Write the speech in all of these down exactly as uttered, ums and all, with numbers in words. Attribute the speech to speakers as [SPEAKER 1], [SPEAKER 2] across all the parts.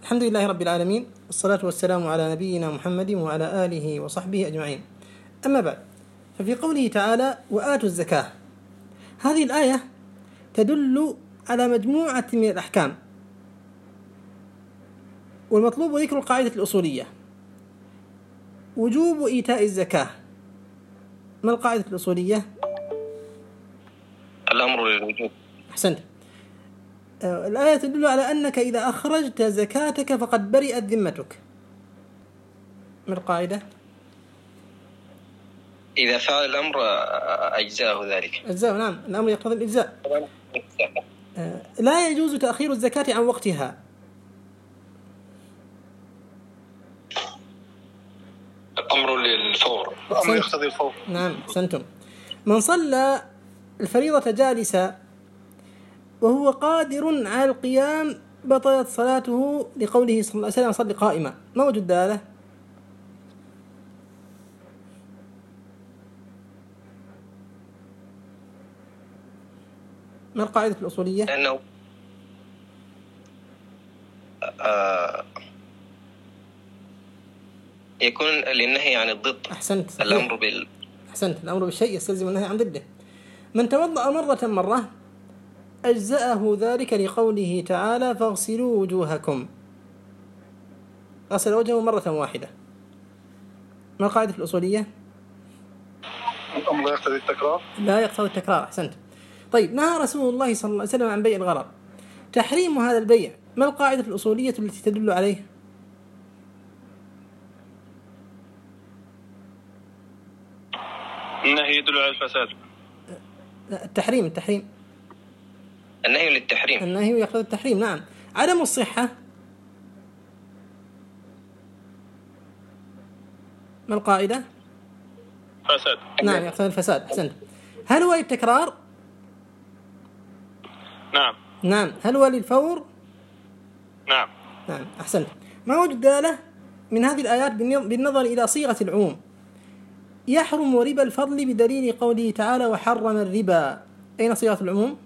[SPEAKER 1] الحمد لله رب العالمين، والصلاة والسلام على نبينا محمد وعلى آله وصحبه أجمعين. أما بعد، ففي قوله تعالى وآتوا الزكاة، هذه الآية تدل على مجموعة من الأحكام، والمطلوب ذكر القاعدة الأصولية وجوب إيتاء الزكاة. ما القاعدة الأصولية؟
[SPEAKER 2] الأمر للوجوب.
[SPEAKER 1] أحسنت. الآية تدل على أنك إذا أخرجت زكاتك فقد برئت ذمتك. ما القاعدة؟
[SPEAKER 2] إذا فعل الأمر أجزاه ذلك.
[SPEAKER 1] أجزاه، نعم، الأمر يقتضي الإجزاء. لا يجوز تأخير الزكاة عن وقتها.
[SPEAKER 2] الأمر للفور. الأمر يقتضي الفور.
[SPEAKER 1] نعم، أحسنتم. من صلى الفريضة جالسا وهو قادر على القيام بطلت صلاته، لقوله صلى الله عليه وسلم صلي قائما. ما وجد دالة؟ ما القاعدة الأصولية؟
[SPEAKER 2] لأنه آه يكون للنهي عن الضد.
[SPEAKER 1] أحسنت.
[SPEAKER 2] الأمر بال
[SPEAKER 1] أحسنت. الأمر بالشيء يستلزم النهي عن ضده. من توضأ مرة مرة أجزأه ذلك، لقوله تعالى فاغسلوا وجوهكم. غسل وجهه مرة واحدة. ما القاعدة الأصولية؟
[SPEAKER 2] الأمر لا يقتضي التكرار.
[SPEAKER 1] لا يقتضي التكرار. أحسنت. طيب، نهى رسول الله صلى الله عليه وسلم عن بيع الغرر، تحريم هذا البيع. ما القاعدة الأصولية التي تدل عليه؟
[SPEAKER 2] النهي يدل على الفساد.
[SPEAKER 1] التحريم. التحريم
[SPEAKER 2] النهي للتحريم.
[SPEAKER 1] النهي يقتضي التحريم، نعم. عدم الصحة. ما القاعدة؟
[SPEAKER 2] فساد.
[SPEAKER 1] نعم، يقتضي الفساد. أحسنت. هل هو للتكرار؟
[SPEAKER 2] نعم.
[SPEAKER 1] نعم. هل هو للفور؟
[SPEAKER 2] نعم.
[SPEAKER 1] نعم، أحسنت. ما وجد دالة من هذه الآيات بالنظر إلى صيغة العموم؟ يحرم ربا الفضل بدليل قوله تعالى وحرم الربا. أين صيغة العموم؟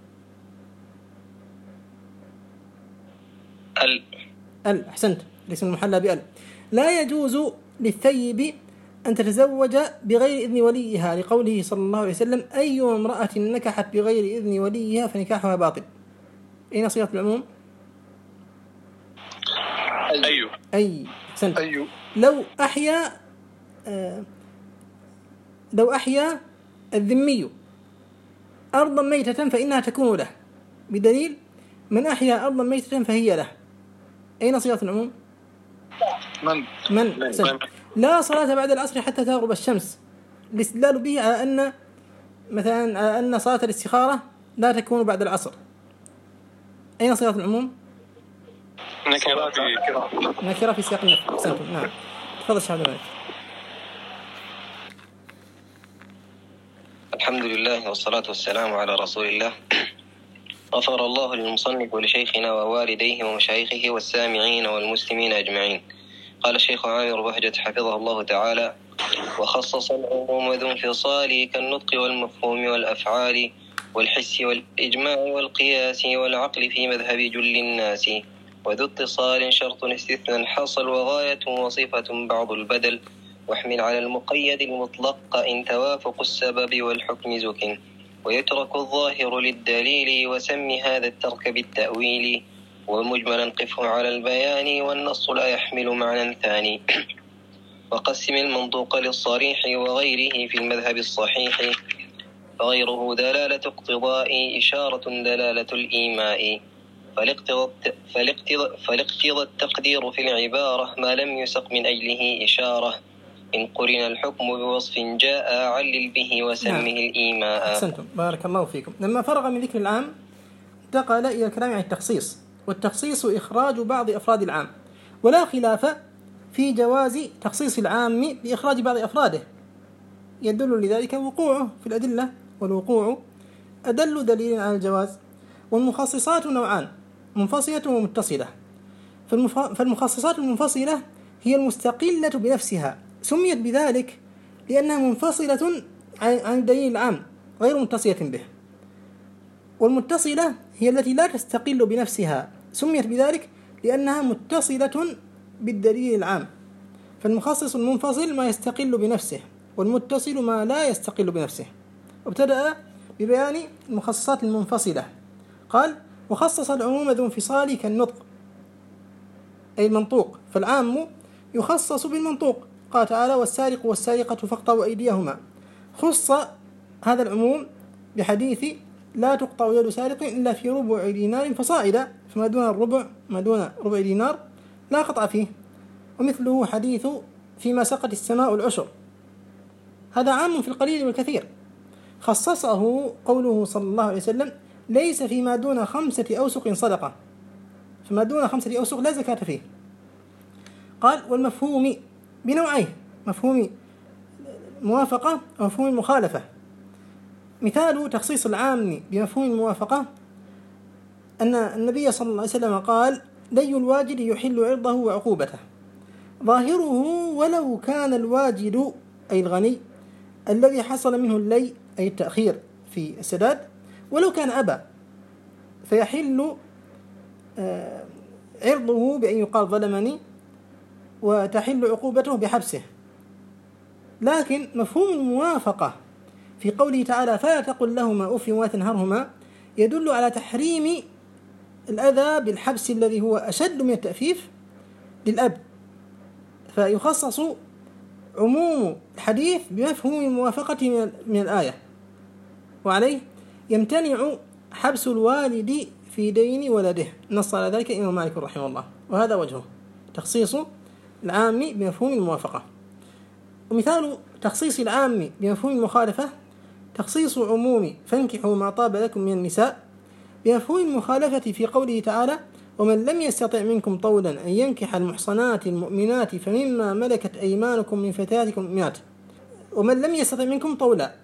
[SPEAKER 2] ال
[SPEAKER 1] ال. أحسنت. الاسم المحلى بأل. لا يجوز للثيب أن تتزوج بغير إذن وليها، لقوله صلى الله عليه وسلم أي امرأة نكحت بغير إذن وليها فنكاحها باطل. أين صيغة العموم؟
[SPEAKER 2] أي.
[SPEAKER 1] أي. أحسنت.
[SPEAKER 2] أي.
[SPEAKER 1] لو أحيا آه لو أحيا الذمي أرضا ميتة فإنها تكون له، بدليل من أحيا أرضا ميتة فهي له. أين صيغة العموم؟
[SPEAKER 2] من
[SPEAKER 1] من, من. لا صلاة بعد العصر حتى تغرب الشمس، الاستدلال به على أن مثلا على أن صلاة الاستخارة لا تكون بعد العصر. أين صيغة العموم؟
[SPEAKER 2] نكرة في
[SPEAKER 1] نكرة في سياق النفي. أحسنتم. نعم. تفضل شيخ عبد الملك.
[SPEAKER 2] الحمد لله والصلاة والسلام على رسول الله. غفر الله للمصنف ولشيخنا ووالديه ومشايخه والسامعين والمسلمين أجمعين. قال الشيخ عامر بهجة حفظه الله تعالى: وخصص العموم ذو انفصال كالنطق والمفهوم والأفعال والحس والإجماع والقياس والعقل في مذهب جل الناس، وذو اتصال شرط استثناء حصل وغاية وصفة بعض البدل، واحمل على المقيد المطلق إن توافق السبب والحكم زك، ويترك الظاهر للدليل وسم هذا الترك بالتأويل، ومجملا قفه على البيان والنص لا يحمل معنى ثاني، وقسم المنطوق للصريح وغيره في المذهب الصحيح، فغيره دلالة اقتضاء إشارة دلالة الإيماء، فالاقتضى التقدير في العبارة ما لم يسق من أجله إشارة، إن قرن الحكم بوصف جاء علل به وسمه نعم. الإيماء.
[SPEAKER 1] أحسنتم، بارك الله فيكم. لما فرغ من ذكر العام انتقل إلى الكلام عن التخصيص، والتخصيص إخراج بعض أفراد العام، ولا خلاف في جواز تخصيص العام بإخراج بعض أفراده، يدل لذلك وقوعه في الأدلة، والوقوع أدل دليل على الجواز. والمخصصات نوعان: منفصلة ومتصلة. فالمخصصات المنفصلة هي المستقلة بنفسها، سميت بذلك لأنها منفصلة عن الدليل العام غير متصلة به. والمتصلة هي التي لا تستقل بنفسها، سميت بذلك لأنها متصلة بالدليل العام، فالمخصص المنفصل ما يستقل بنفسه، والمتصل ما لا يستقل بنفسه. وابتدأ ببيان المخصصات المنفصلة، قال: وخصص العموم ذو انفصال كالنطق أي المنطوق، فالعام يخصص بالمنطوق، قال تعالى: والسارق والسارقة فاقطعوا أيديهما. خص هذا العموم بحديث: لا تقطع يد سارق إلا في ربع دينار فصاعدا، فما دون الربع ما دون ربع دينار لا قطع فيه. ومثله حديث: فيما سقت السماء العشر، هذا عام في القليل والكثير. خصصه قوله صلى الله عليه وسلم: ليس فيما دون خمسة أوسق صدقة، فما دون خمسة أوسق لا زكاة فيه. قال: والمفهوم بنوعين: مفهوم موافقة ومفهوم المخالفة. مثال تخصيص العام بمفهوم الموافقة أن النبي صلى الله عليه وسلم قال: لي الواجد يحل عرضه وعقوبته، ظاهره ولو كان الواجد أي الغني الذي حصل منه اللي أي التأخير في السداد ولو كان أبا، فيحل عرضه بأن يقال ظلمني، وتحل عقوبته بحبسه. لكن مفهوم الموافقة في قوله تعالى: فلا تقل لهما أف ولا تنهرهما، يدل على تحريم الأذى بالحبس الذي هو أشد من التأفيف للأب، فيخصص عموم الحديث بمفهوم الموافقة من الآية. وعليه يمتنع حبس الوالد في دين ولده، نص على ذلك الإمام مالك رحمه الله، وهذا وجهه تخصيص العام بمفهوم الموافقة. ومثال تخصيص العام بمفهوم المخالفة تخصيص عموم فانكحوا ما طاب لكم من النساء بمفهوم المخالفة في قوله تعالى: ومن لم يستطع منكم طولا أن ينكح المحصنات المؤمنات فمما ملكت أيمانكم من فتياتكم المؤمنات. ومن لم يستطع منكم طولا،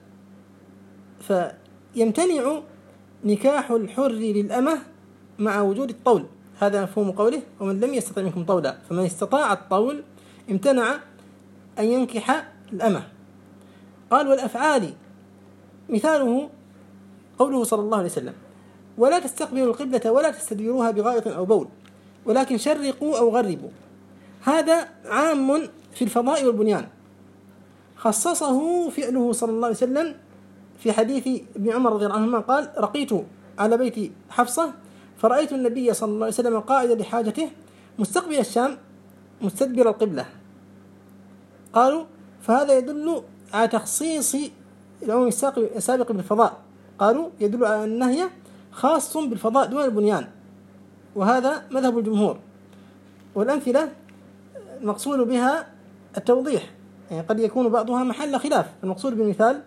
[SPEAKER 1] فيمتنع نكاح الحر للأمة مع وجود الطول، هذا مفهوم قوله: ومن لم يستطع منكم طولا، فمن استطاع الطول امتنع أن ينكح الأمة. قال: والأفعال مثاله قوله صلى الله عليه وسلم: ولا تستقبلوا القبلة ولا تستدبروها بغائط أو بول ولكن شرقوا أو غربوا، هذا عام في الفضاء والبنيان. خصصه فعله صلى الله عليه وسلم في حديث ابن عمر رضي الله عنهما قال: رقيت على بيت حفصة فرأيت النبي صلى الله عليه وسلم قائدا لحاجته مستقبل الشام مستدبر القبلة. قالوا: فهذا يدل على تخصيص العموم السابق بالفضاء. قالوا: يدل على أن النهي خاص بالفضاء دون البنيان، وهذا مذهب الجمهور. والأمثلة المقصود بها التوضيح، يعني قد يكون بعضها محل خلاف. المقصود بالمثال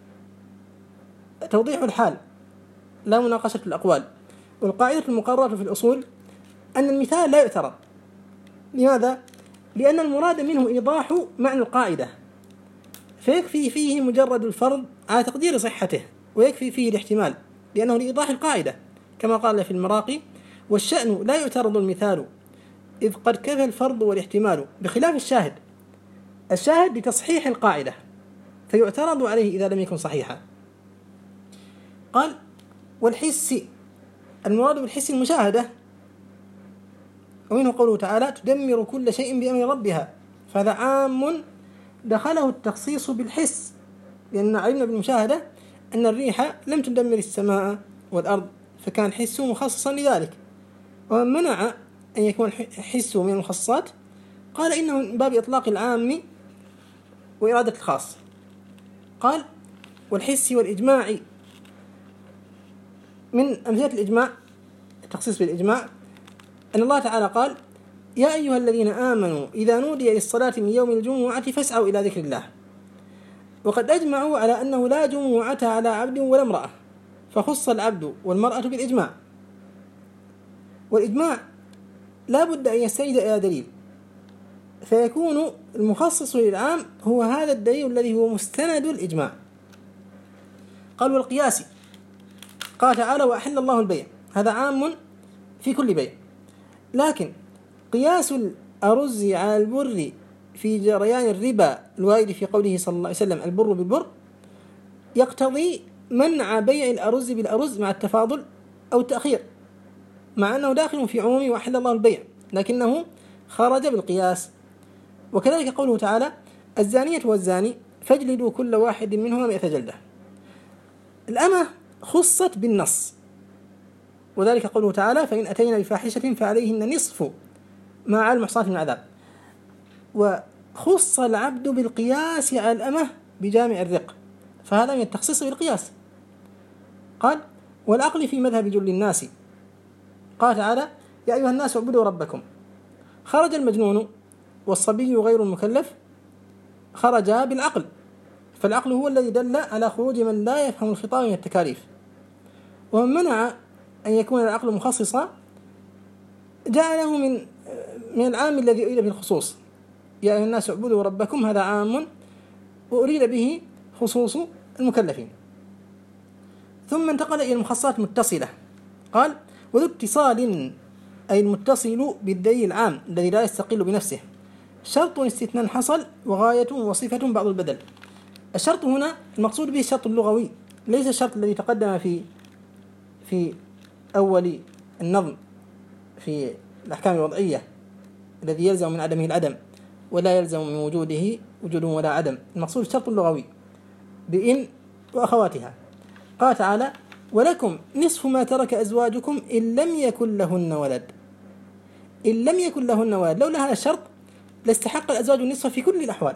[SPEAKER 1] توضيح الحال لا مناقشة الأقوال. والقاعدة المقررة في الأصول أن المثال لا يعترض. لماذا؟ لأن المراد منه إيضاح معنى القاعدة، فيكفي فيه مجرد الفرض على تقدير صحته، ويكفي فيه الاحتمال لأنه لإيضاح القاعدة، كما قال في المراقي: والشأن لا يعترض المثال إذ قد كفى الفرض والاحتمال، بخلاف الشاهد. الشاهد لتصحيح القاعدة فيعترض عليه إذا لم يكن صحيحا. قال: والحس المراد بالحس المشاهدة، ومنه قوله تعالى: تدمر كل شيء بأمر ربها، فهذا عام دخله التخصيص بالحس، لأن علمنا بالمشاهدة أن الريح لم تدمر السماء والأرض، فكان الحس مخصصا لذلك. ومن منع أن يكون حس من المخصصات قال إنه من باب إطلاق العام وإرادة الخاص. قال: والحس والإجماع. من أمثلة الإجماع التخصيص بالإجماع أن الله تعالى قال: يا أيها الذين آمنوا إذا نودي للصلاة من يوم الجمعة فاسعوا إلى ذكر الله. وقد أجمعوا على أنه لا جمعة على عبد ولا امرأة، فخص العبد والمرأة بالإجماع. والإجماع لا بد أن يستند إلى دليل، فيكون المخصص للعام هو هذا الدليل الذي هو مستند الإجماع. قال: والقياس. قال تعالى: وأحل الله البيع، هذا عام في كل بيع. لكن قياس الأرز على البر في جريان الربا الوارد في قوله صلى الله عليه وسلم: البر بالبر، يقتضي منع بيع الأرز بالأرز مع التفاضل أو التأخير، مع أنه داخل في عموم وأحل الله البيع، لكنه خرج بالقياس. وكذلك قوله تعالى: الزانية والزاني فاجلدوا كل واحد منهما مئة جلدة. الأمة خصت بالنص، وذلك قوله تعالى: فإن أتينا بفاحشة فعليهن نصف ما على المحصنات من العذاب. وخص العبد بالقياس على الأمة بجامع الرق، فهذا من التخصيص بالقياس. قال: والعقل في مذهب جل الناس. قال تعالى: يا أيها الناس اعبدوا ربكم. خرج المجنون والصبي غير المكلف خرجا بالعقل، فالعقل هو الذي دل على خروج من لا يفهم الخطاب من التكاليف. ومن منع أن يكون العقل مخصصا جعله من من العام الذي أريد به الخصوص. يا أيها الناس اعبدوا ربكم، هذا عام وأريد به خصوص المكلفين. ثم انتقل إلى المخصصات المتصلة. قال: وذو اتصال أي المتصل بالدليل العام الذي لا يستقل بنفسه، شرط استثناء حصل وغاية وصفة بعض البدل. الشرط هنا المقصود به الشرط اللغوي، ليس الشرط الذي تقدم في في أول النظم في الأحكام الوضعية الذي يلزم من عدمه العدم ولا يلزم من وجوده وجود ولا عدم. المقصود الشرط اللغوي بإن وأخواتها. قال تعالى: ولكم نصف ما ترك أزواجكم إن لم يكن لهن ولد. إن لم يكن لهن ولد، لولا هذا الشرط لاستحق الأزواج النصف في كل الأحوال.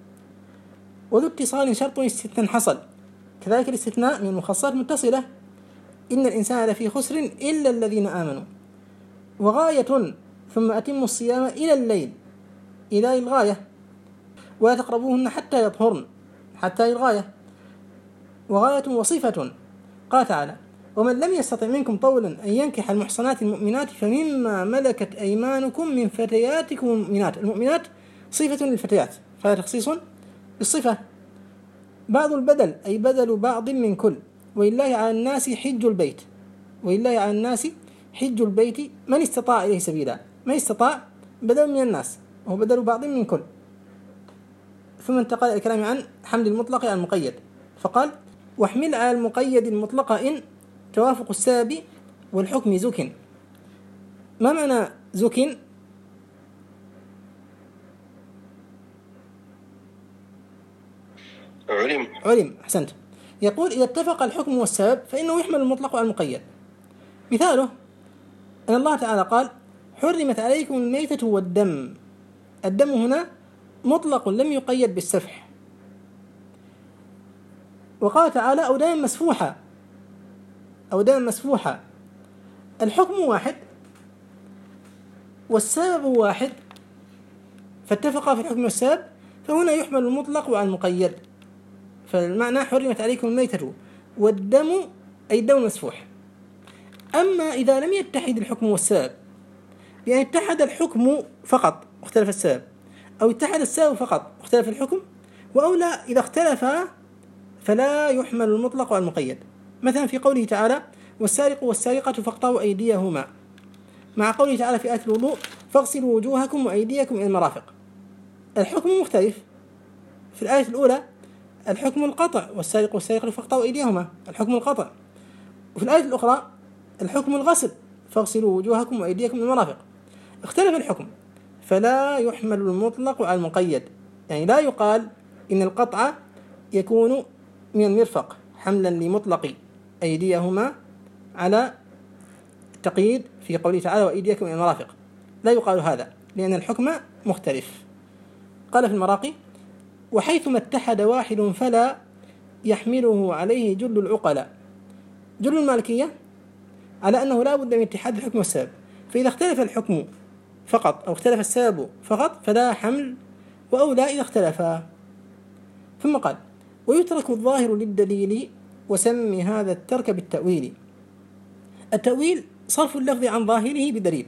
[SPEAKER 1] وذو اتصال شرط استثناء حصل، كذلك الاستثناء من المخصصات المتصلة: إن الإنسان لفي خسر إلا الذين آمنوا. وغاية ثم أتموا الصيام إلى الليل، إلى الغاية، ولا تقربوهن حتى يطهرن، حتى الغاية. وغاية وصفة. قال تعالى: ومن لم يستطع منكم طولا أن ينكح المحصنات المؤمنات فمما ملكت أيمانكم من فتياتكم المؤمنات. المؤمنات صفة للفتيات، فهذا تخصيص بالصفة. بعض البدل أي بدل بعض من كل. ولله على الناس حج البيت، ولله على الناس حج البيت من استطاع إليه سبيلا. من استطاع بدل من الناس، وهو بدل بعض من كل. ثم انتقل إلى الكلام عن حمل المطلق على المقيد، فقال: واحمل على المقيد المطلق إن توافق السبب والحكم زك. ما معنى زك؟
[SPEAKER 2] علم.
[SPEAKER 1] علم، أحسنت. يقول: إذا اتفق الحكم والسبب فإنه يحمل المطلق على المقيد. مثاله أن الله تعالى قال: حرمت عليكم الميتة والدم. الدم هنا مطلق لم يقيد بالسفح. وقال تعالى: أو دما مسفوحا، أو دما مسفوحا. الحكم واحد والسبب واحد، فاتفقا في الحكم والسبب، فهنا يحمل المطلق على المقيد. فالمعنى حرمت عليكم الميتة والدم أي الدم المسفوح. أما إذا لم يتحد الحكم والسبب، بأن اتحد الحكم فقط واختلف السبب، أو اتحد السبب فقط واختلف الحكم، وأولى إذا اختلفا فلا يحمل المطلق على المقيد. مثلا في قوله تعالى: والسارق والسارقة فاقطعوا أيديهما، مع قوله تعالى في آية الوضوء: فاغسلوا وجوهكم وأيديكم إلى المرافق. الحكم مختلف. في الآية الأولى الحكم القطع، والسارق والسارقة فاقطعوا أيديهما، الحكم القطع. وفي الآية الأخرى الحكم الغسل، فاغسلوا وجوهكم وأيديكم إلى المرافق. اختلف الحكم، فلا يحمل المطلق على المقيد. يعني لا يقال إن القطع يكون من المرفق حملا لمطلق أيديهما على التقييد في قوله تعالى: وأيديكم إلى المرافق. لا يقال هذا، لأن الحكم مختلف. قال في المراقي: وحيثما اتحد واحد فلا يحمله عليه جل العقلاء. جل المالكية على أنه لا بد من اتحاد الحكم والسبب، فإذا اختلف الحكم فقط أو اختلف السبب فقط فلا حمل، وأولى إذا اختلفا. ثم قال: ويترك الظاهر للدليل وسم هذا الترك بالتأويل. التأويل صرف اللفظ عن ظاهره بدليل،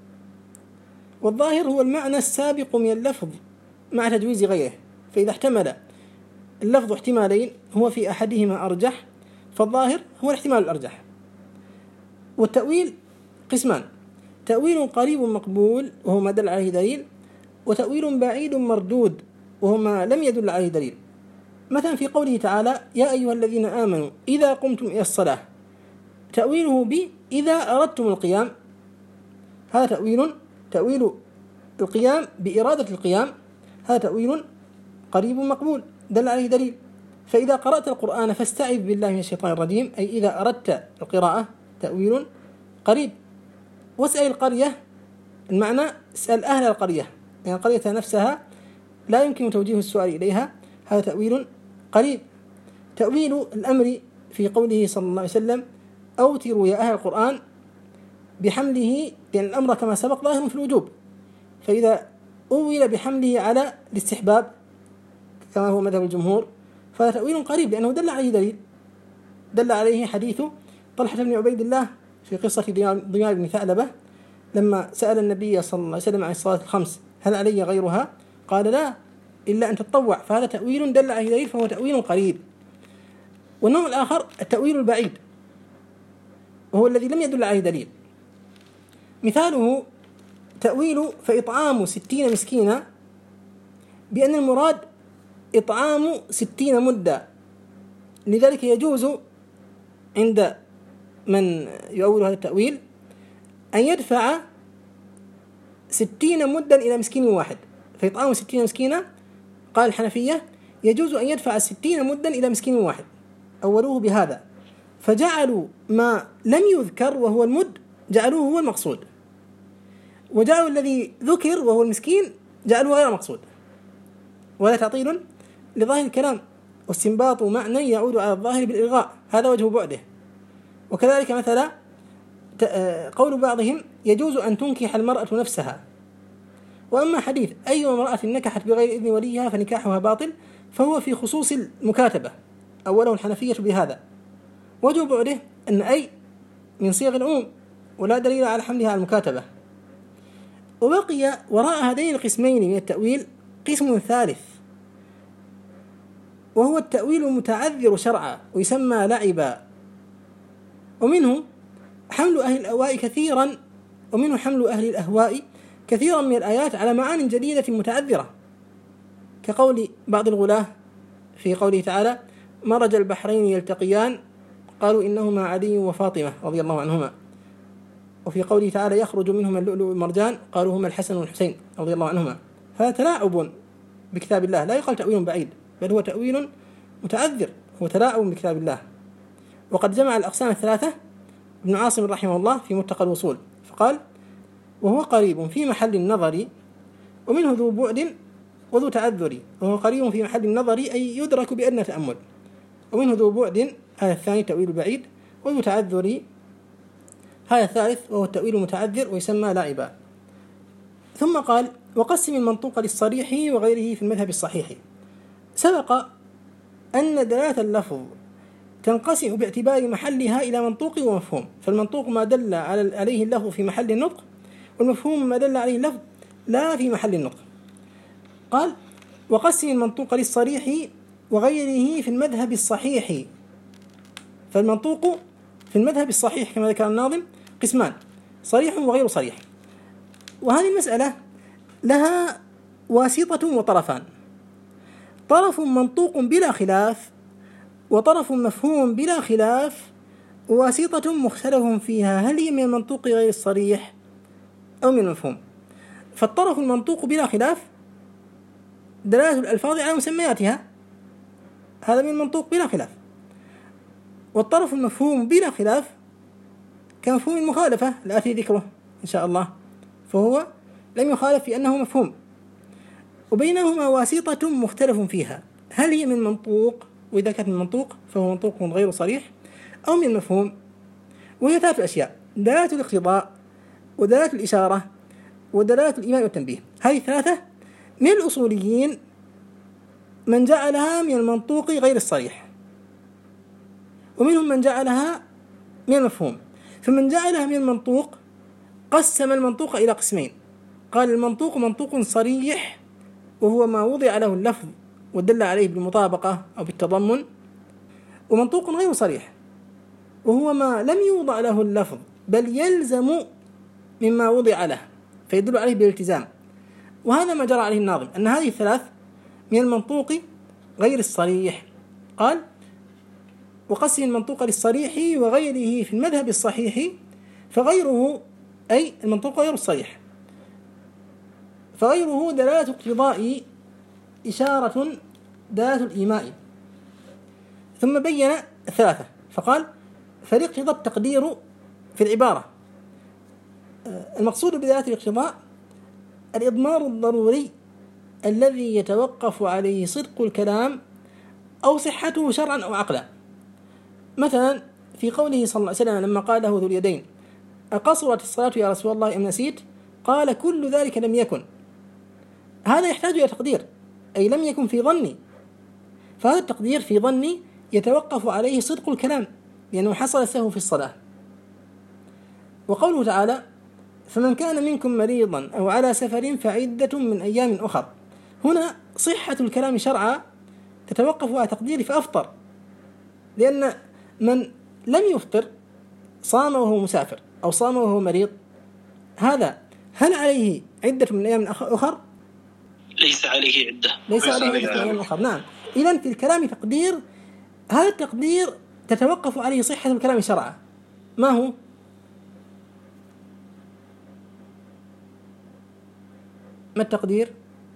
[SPEAKER 1] والظاهر هو المعنى السابق من اللفظ مع تجويز غيره. فإذا احتمل اللفظ احتمالين هو في أحدهما أرجح، فالظاهر هو الاحتمال الأرجح. والتأويل قسمان: تأويل قريب مقبول وهو ما دل عليه دليل، وتأويل بعيد مردود وهو ما لم يدل عليه دليل. مثلا في قوله تعالى: يا أيها الذين آمنوا إذا قمتم إلى الصلاة، تأويله ب إذا أردتم القيام، هذا تأويل تأويل القيام بإرادة القيام هذا تأويل قريب مقبول دل عليه دليل. فإذا قرأت القرآن فاستعذ بالله من الشيطان الرجيم، أي إذا أردت القراءة تأويل قريب. واسأل القرية، المعنى اسأل أهل القرية، يعني القرية نفسها لا يمكن توجيه السؤال إليها، هذا تأويل قريب. تأويل الأمر في قوله صلى الله عليه وسلم أوتروا يا أهل القرآن بحمله، لأن الأمر كما سبق ظاهر في الوجوب، فإذا أول بحمله على الاستحباب كما هو مذهب الجمهور فهذا تأويل قريب، لأنه دل عليه دليل، دل عليه حديث طلحة بن عبيد الله في قصة ضياء بن ثعلبة لما سأل النبي صلى الله عليه وسلم عن الصلاة الخمس هل علي غيرها؟ قال لا إلا أن تتطوع، فهذا تأويل دل عليه دليل فهو تأويل قريب. والنوع الآخر التأويل البعيد، وهو الذي لم يدل عليه دليل. مثاله تأويل فإطعام ستين مسكينا بأن المراد إطعام ستين مدة، لذلك يجوز عند من يؤول هذا التأويل أن يدفع ستين مدا إلى مسكين واحد، فإطعام ستين مسكينا قال الحنفية يجوز أن يدفع ستين مدا إلى مسكين واحد، أولوه بهذا، فجعلوا ما لم يذكر وهو المد جعلوه هو المقصود، وجعلوا الذي ذكر وهو المسكين جعلوه غير مقصود، ولا تعطيل لظاهر الكلام، واستنباط معنى يعود على الظاهر بالإلغاء، هذا وجه بعده. وكذلك مثلا قول بعضهم يجوز أن تنكح المرأة نفسها، وأما حديث أي امرأة نكحت بغير إذن وليها فنكاحها باطل فهو في خصوص المكاتبة، أوله الحنفية بهذا، وجه بعده أن أي من صيغ العموم ولا دليل على حملها على المكاتبة. وبقي وراء هذين القسمين من التأويل قسم ثالث، وهو التأويل المتعذر شرعا ويسمى لعبا، ومنه حمل أهل الأهواء كثيرا ومنه حمل أهل الأهواء كثيرا من الآيات على معان جديدة متعذرة، كقول بعض الغلاة في قوله تعالى مرج البحرين يلتقيان قالوا إنهما علي وفاطمة رضي الله عنهما، وفي قوله تعالى يخرج منهما اللؤلؤ والمرجان قالوا هما الحسن والحسين رضي الله عنهما. فهذا تلاعب بكتاب الله، لا يقال تأويل بعيد، بل هو تأويل متعذر، هو تلاعب بكتاب الله. وقد جمع الأقسام الثلاثة ابن عاصم رحمه الله في متقى الوصول فقال وهو قريب في محل النظر ومنه ذو بعد وذو تعذر، وهو قريب في محل النظر أي يدرك بأدنى تأمل، ومنه ذو بعد هذا الثاني تأويل بعيد، وذو تعذر هذا الثالث وهو التأويل المتعذر ويسمى لاعبا. ثم قال وقسم المنطوق للصريح وغيره في المذهب الصحيح. سبق أن دلالة اللفظ تنقسم باعتبار محلها إلى منطوق ومفهوم، فالمنطوق ما دل عليه اللفظ في محل النطق، والمفهوم ما دل عليه اللفظ لا في محل النطق. قال وقسم المنطوق للصريح وغيره في المذهب الصحيح، فالمنطوق في المذهب الصحيح كما ذكر الناظم قسمان صريح وغير صريح، وهذه المسألة لها واسطة وطرفان، طرف منطوق بلا خلاف وطرف مفهوم بلا خلاف، وواسطة مختلف فيها هل هي من المنطوق غير الصريح أو من المفهوم. فالطرف المنطوق بلا خلاف دلالة الألفاظ على مسمياتها، هذا من المنطوق بلا خلاف. والطرف المفهوم بلا خلاف كمفهوم المخالفة الآتي ذكره إن شاء الله، فهو لم يخالف في أنه مفهوم، وبينهما واسطة مختلف فيها هل هي من منطوق، وإذا كانت من منطوق فهو منطوق غير صريح، أو من مفهوم. وهي ثلاث أشياء: دلالة الاقتضاء ودلالة الإشارة ودلالة الإيمان والتنبيه. هذه ثلاثة من الأصوليين من جعلها من المنطوق غير الصريح، ومنهم من جعلها من المفهوم. فمن جعلها من المنطوق قسم المنطوق إلى قسمين، قال المنطوق منطوق صريح وهو ما وضع له اللفظ ودل عليه بالمطابقة أو بالتضمن، ومنطوق غير صريح وهو ما لم يوضع له اللفظ بل يلزم مما وضع له فيدل عليه بالالتزام. وهذا ما جرى عليه الناظم، أن هذه الثلاث من المنطوق غير الصريح. قال وقسم المنطوق للصريح وغيره في المذهب الصحيح، فغيره أي المنطوق غير الصريح فغيره دلالة اقتضاء إشارة دلالة الإيماء. ثم بين ثلاثة فقال: فالاقتضاء التقدير في العبارة. المقصود بدلالة الاقتضاء الإضمار الضروري الذي يتوقف عليه صدق الكلام أو صحته شرعا أو عقلا. مثلا في قوله صلى الله عليه وسلم لما قال له ذو اليدين: أقصرت الصلاة يا رسول الله أم نسيت؟ قال: كل ذلك لم يكن. هذا يحتاج إلى تقدير، أي لم يكن في ظني، فهذا التقدير في ظني يتوقف عليه صدق الكلام لأنه حصل السهو في الصلاة. وقوله تعالى: فمن كان منكم مريضا أو على سفر فعدة من أيام أخر، هنا صحة الكلام شرعا تتوقف على تقدير فأفطر، لأن من لم يفطر صام وهو مسافر أو صام وهو مريض، هذا هل عليه عدة من أيام أخر؟
[SPEAKER 3] ليس عليه عدة
[SPEAKER 1] ليس عليه عدة من أيام أخر. نعم، إذن في الكلام تقدير، هذا التقدير تتوقف عليه صحة الكلام شرعا. ما هو؟ ما التقدير؟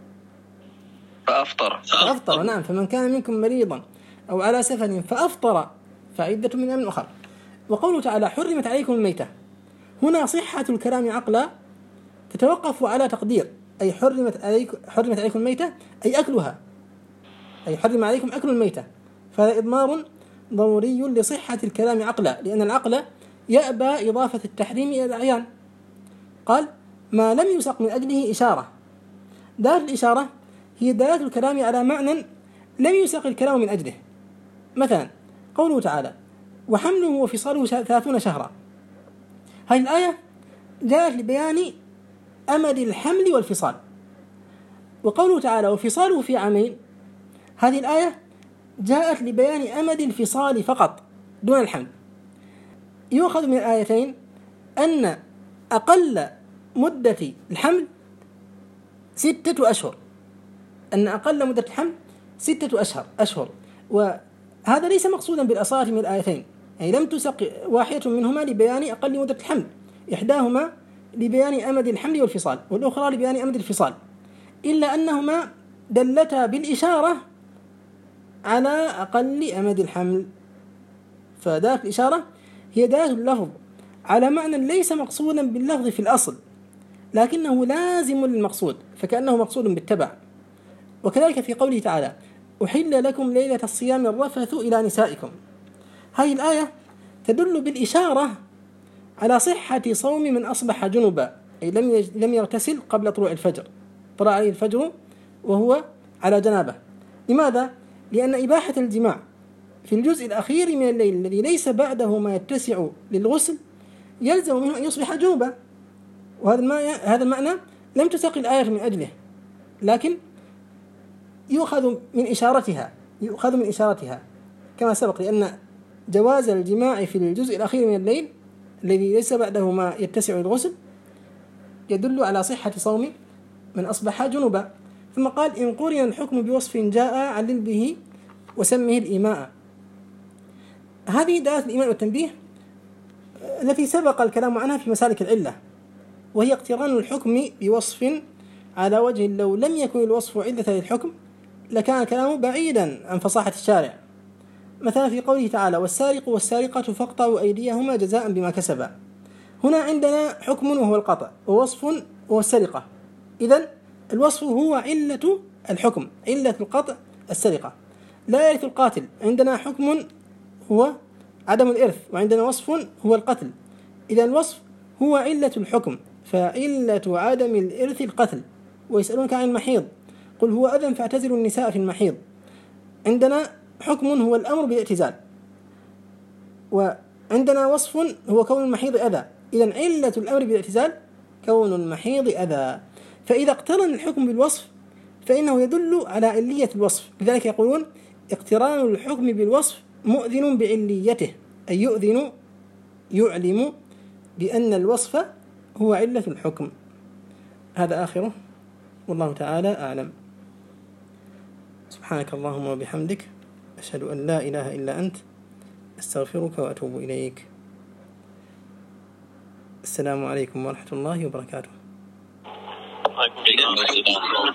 [SPEAKER 2] فأفطر
[SPEAKER 1] فأفطر. نعم، فمن كان منكم مريضا أو على سفر فأفطر فعدة من أيام أخر. وقوله تعالى: حرمت عليكم الميتة، هنا صحة الكلام عقلا تتوقف على تقدير، أي حرمت عليكم حرمت عليكم الميتة أي أكلها، أي حرم عليكم أكل الميتة، فهذا إضمار ضروري لصحة الكلام عقلا، لأن العقل يأبى إضافة التحريم إلى الأعيان. قال: ما لم يسق من أجله إشارة. دالة الإشارة هي دلالة الكلام على معنى لم يسق الكلام من أجله. مثلا قوله تعالى: وحمله وفصاله ثلاثون شهرا، هذه الآية جاءت لبيان أمد الحمل والفصال. وقوله تعالى: وفصاله في عامين، هذه الآية جاءت لبيان أمد الفصال فقط دون الحمل. يؤخذ من الآيتين أن أقل مدة الحمل ستة أشهر، أن أقل مدة الحمل ستة أشهر أشهر وهذا ليس مقصودا بالأصالة من الآيتين، يعني لم تسق واحدة منهما لبيان أقل مدة الحمل، إحداهما لبيان أمد الحمل والفصال والأخرى لبيان أمد الفصال، إلا أنهما دلتا بالإشارة على أقل أمد الحمل. فدالة الإشارة هي دالة اللفظ على معنى ليس مقصودا باللفظ في الأصل، لكنه لازم للمقصود، فكأنه مقصود بالتبع. وكذلك في قوله تعالى: أحل لكم ليلة الصيام الرفث إلى نسائكم، هذه الآية تدل بالإشارة على صحة صوم من أصبح جنبا، أي لم لم يغتسل قبل طلوع الفجر، طلع عليه الفجر وهو على جنابه. لماذا؟ لأن إباحة الجماع في الجزء الأخير من الليل الذي ليس بعده ما يتسع للغسل يلزم منه أن يصبح جنبا، وهذا المعنى هذا المعنى لم تسق الآية من أجله، لكن يؤخذ من إشارتها يؤخذ من إشارتها كما سبق، لأن جواز الجماع في الجزء الأخير من الليل الذي ليس بعده ما يتسع للغسل يدل على صحة صوم من أصبح جنبا. ثم قال: إن قرن الحكم بوصف جاء علل به وسمه الإيماء. هذه دلالة الإيماء والتنبيه التي سبق الكلام عنها في مسالك العلة، وهي اقتران الحكم بوصف على وجه لو لم يكن الوصف علة للحكم لكان الكلام بعيدا عن فصاحة الشارع. مثلا في قوله تعالى: والسارق والسارقة فاقطعوا أيديهما جزاء بما كسبا، هنا عندنا حكم وهو القطع، ووصف وهو السرقة. إذن الوصف هو علة الحكم، علة القطع السرقة. لا يرث القاتل، عندنا حكم هو عدم الإرث، وعندنا وصف هو القتل. إذن الوصف هو علة الحكم، فعلة عدم الإرث القتل. ويسألونك عن المحيض قل هو أذى فاعتزلوا النساء في المحيض، عندنا حكم هو الأمر بالاعتزال، وعندنا وصف هو كون المحيض أذى. إذن علة الأمر بالاعتزال كون المحيض أذى. فإذا اقترن الحكم بالوصف فإنه يدل على علية الوصف، لذلك يقولون: اقتران الحكم بالوصف مؤذن بعليته، أي يؤذن يعلم بأن الوصف هو علة الحكم. هذا آخره، والله تعالى أعلم. سبحانك اللهم وبحمدك، أشهد أن لا إله إلا أنت، أستغفرك وأتوب إليك. السلام عليكم ورحمة الله وبركاته.
[SPEAKER 3] المسجد.